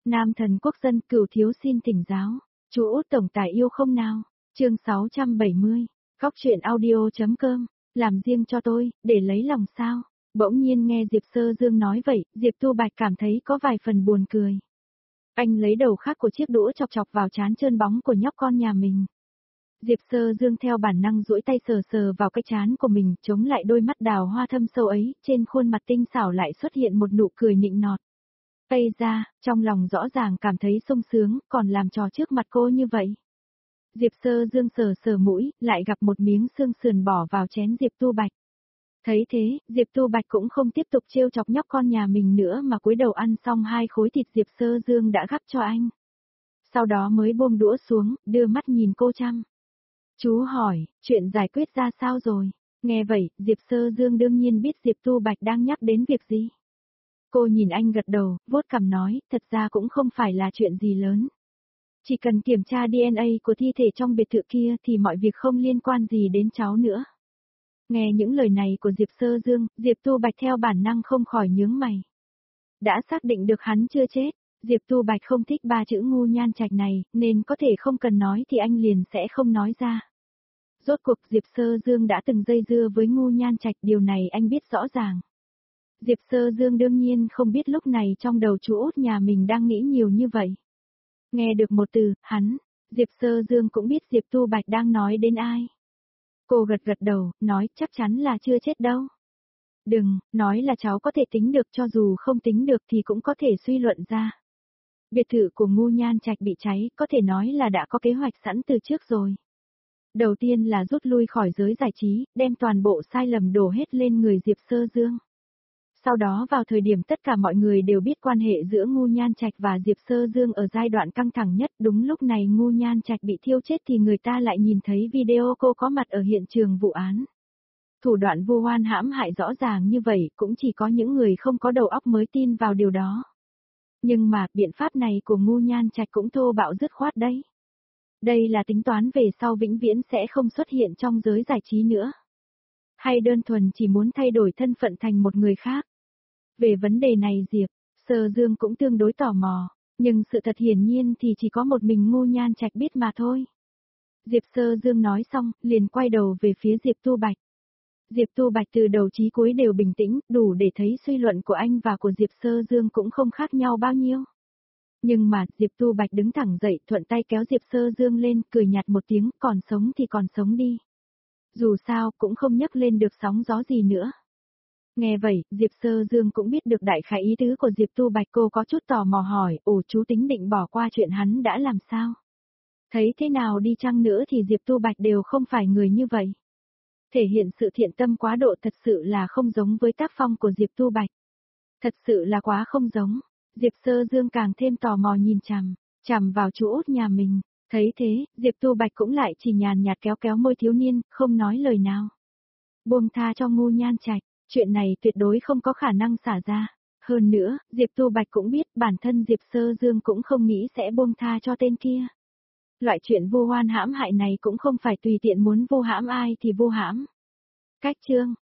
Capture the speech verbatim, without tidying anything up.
Nam thần quốc dân cửu thiếu xin thỉnh giáo. Chú Út tổng tài yêu không nào? Chương sáu trăm bảy mươi. Góc truyện audio.com. Làm riêng cho tôi, để lấy lòng sao? Bỗng nhiên nghe Diệp Sơ Dương nói vậy, Diệp Tu Bạch cảm thấy có vài phần buồn cười. Anh lấy đầu khác của chiếc đũa chọc chọc vào trán trơn bóng của nhóc con nhà mình. Diệp Sơ Dương theo bản năng duỗi tay sờ sờ vào cái trán của mình, chống lại đôi mắt đào hoa thâm sâu ấy, trên khuôn mặt tinh xảo lại xuất hiện một nụ cười nịnh nọt. Tây ra, trong lòng rõ ràng cảm thấy sung sướng, còn làm trò trước mặt cô như vậy. Diệp Sơ Dương sờ sờ mũi, lại gặp một miếng xương sườn bỏ vào chén Diệp Tu Bạch. Thấy thế, Diệp Tu Bạch cũng không tiếp tục trêu chọc nhóc con nhà mình nữa mà cúi đầu ăn xong hai khối thịt Diệp Sơ Dương đã gắp cho anh. Sau đó mới buông đũa xuống, đưa mắt nhìn cô chăm. Chú hỏi, chuyện giải quyết ra sao rồi? Nghe vậy, Diệp Sơ Dương đương nhiên biết Diệp Tu Bạch đang nhắc đến việc gì. Cô nhìn anh gật đầu, vuốt cằm nói, thật ra cũng không phải là chuyện gì lớn. Chỉ cần kiểm tra đê en a của thi thể trong biệt thự kia thì mọi việc không liên quan gì đến cháu nữa. Nghe những lời này của Diệp Sơ Dương, Diệp Tu Bạch theo bản năng không khỏi nhướng mày. Đã xác định được hắn chưa chết, Diệp Tu Bạch không thích ba chữ ngu nhan trạch này, nên có thể không cần nói thì anh liền sẽ không nói ra. Rốt cuộc Diệp Sơ Dương đã từng dây dưa với ngu nhan trạch, điều này anh biết rõ ràng. Diệp Sơ Dương đương nhiên không biết lúc này trong đầu chú Út nhà mình đang nghĩ nhiều như vậy. Nghe được một từ, hắn, Diệp Sơ Dương cũng biết Diệp Tu Bạch đang nói đến ai. Cô gật gật đầu, nói chắc chắn là chưa chết đâu. Đừng, nói là cháu có thể tính được, cho dù không tính được thì cũng có thể suy luận ra. Biệt thự của ngu nhan trạch bị cháy, có thể nói là đã có kế hoạch sẵn từ trước rồi. Đầu tiên là rút lui khỏi giới giải trí, đem toàn bộ sai lầm đổ hết lên người Diệp Sơ Dương. Sau đó vào thời điểm tất cả mọi người đều biết quan hệ giữa ngu nhan trạch và Diệp Sơ Dương ở giai đoạn căng thẳng nhất, đúng lúc này ngu nhan trạch bị thiêu chết thì người ta lại nhìn thấy video cô có mặt ở hiện trường vụ án. Thủ đoạn vu oan hãm hại rõ ràng như vậy cũng chỉ có những người không có đầu óc mới tin vào điều đó. Nhưng mà biện pháp này của ngu nhan trạch cũng thô bạo dứt khoát đấy. Đây là tính toán về sau vĩnh viễn sẽ không xuất hiện trong giới giải trí nữa. Hay đơn thuần chỉ muốn thay đổi thân phận thành một người khác. Về vấn đề này Diệp Sơ Dương cũng tương đối tò mò, nhưng sự thật hiển nhiên thì chỉ có một mình ngu nhan trạch biết mà thôi. Diệp Sơ Dương nói xong, liền quay đầu về phía Diệp Tu Bạch. Diệp Tu Bạch từ đầu chí cuối đều bình tĩnh, đủ để thấy suy luận của anh và của Diệp Sơ Dương cũng không khác nhau bao nhiêu. Nhưng mà, Diệp Tu Bạch đứng thẳng dậy, thuận tay kéo Diệp Sơ Dương lên, cười nhạt một tiếng, còn sống thì còn sống đi. Dù sao, cũng không nhấc lên được sóng gió gì nữa. Nghe vậy, Diệp Sơ Dương cũng biết được đại khái ý tứ của Diệp Tu Bạch, cô có chút tò mò hỏi, ồ chú tính định bỏ qua chuyện hắn đã làm sao? Thấy thế nào đi chăng nữa thì Diệp Tu Bạch đều không phải người như vậy. Thể hiện sự thiện tâm quá độ thật sự là không giống với tác phong của Diệp Tu Bạch. Thật sự là quá không giống. Diệp Sơ Dương càng thêm tò mò nhìn chằm, chằm vào chú Út nhà mình. Thấy thế, Diệp Tu Bạch cũng lại chỉ nhàn nhạt kéo kéo môi thiếu niên, không nói lời nào. Buông tha cho ngu nhan trạch, chuyện này tuyệt đối không có khả năng xả ra. Hơn nữa, Diệp Tu Bạch cũng biết bản thân Diệp Sơ Dương cũng không nghĩ sẽ buông tha cho tên kia. Loại chuyện vu oan hãm hại này cũng không phải tùy tiện muốn vu hãm ai thì vu hãm. Cách chương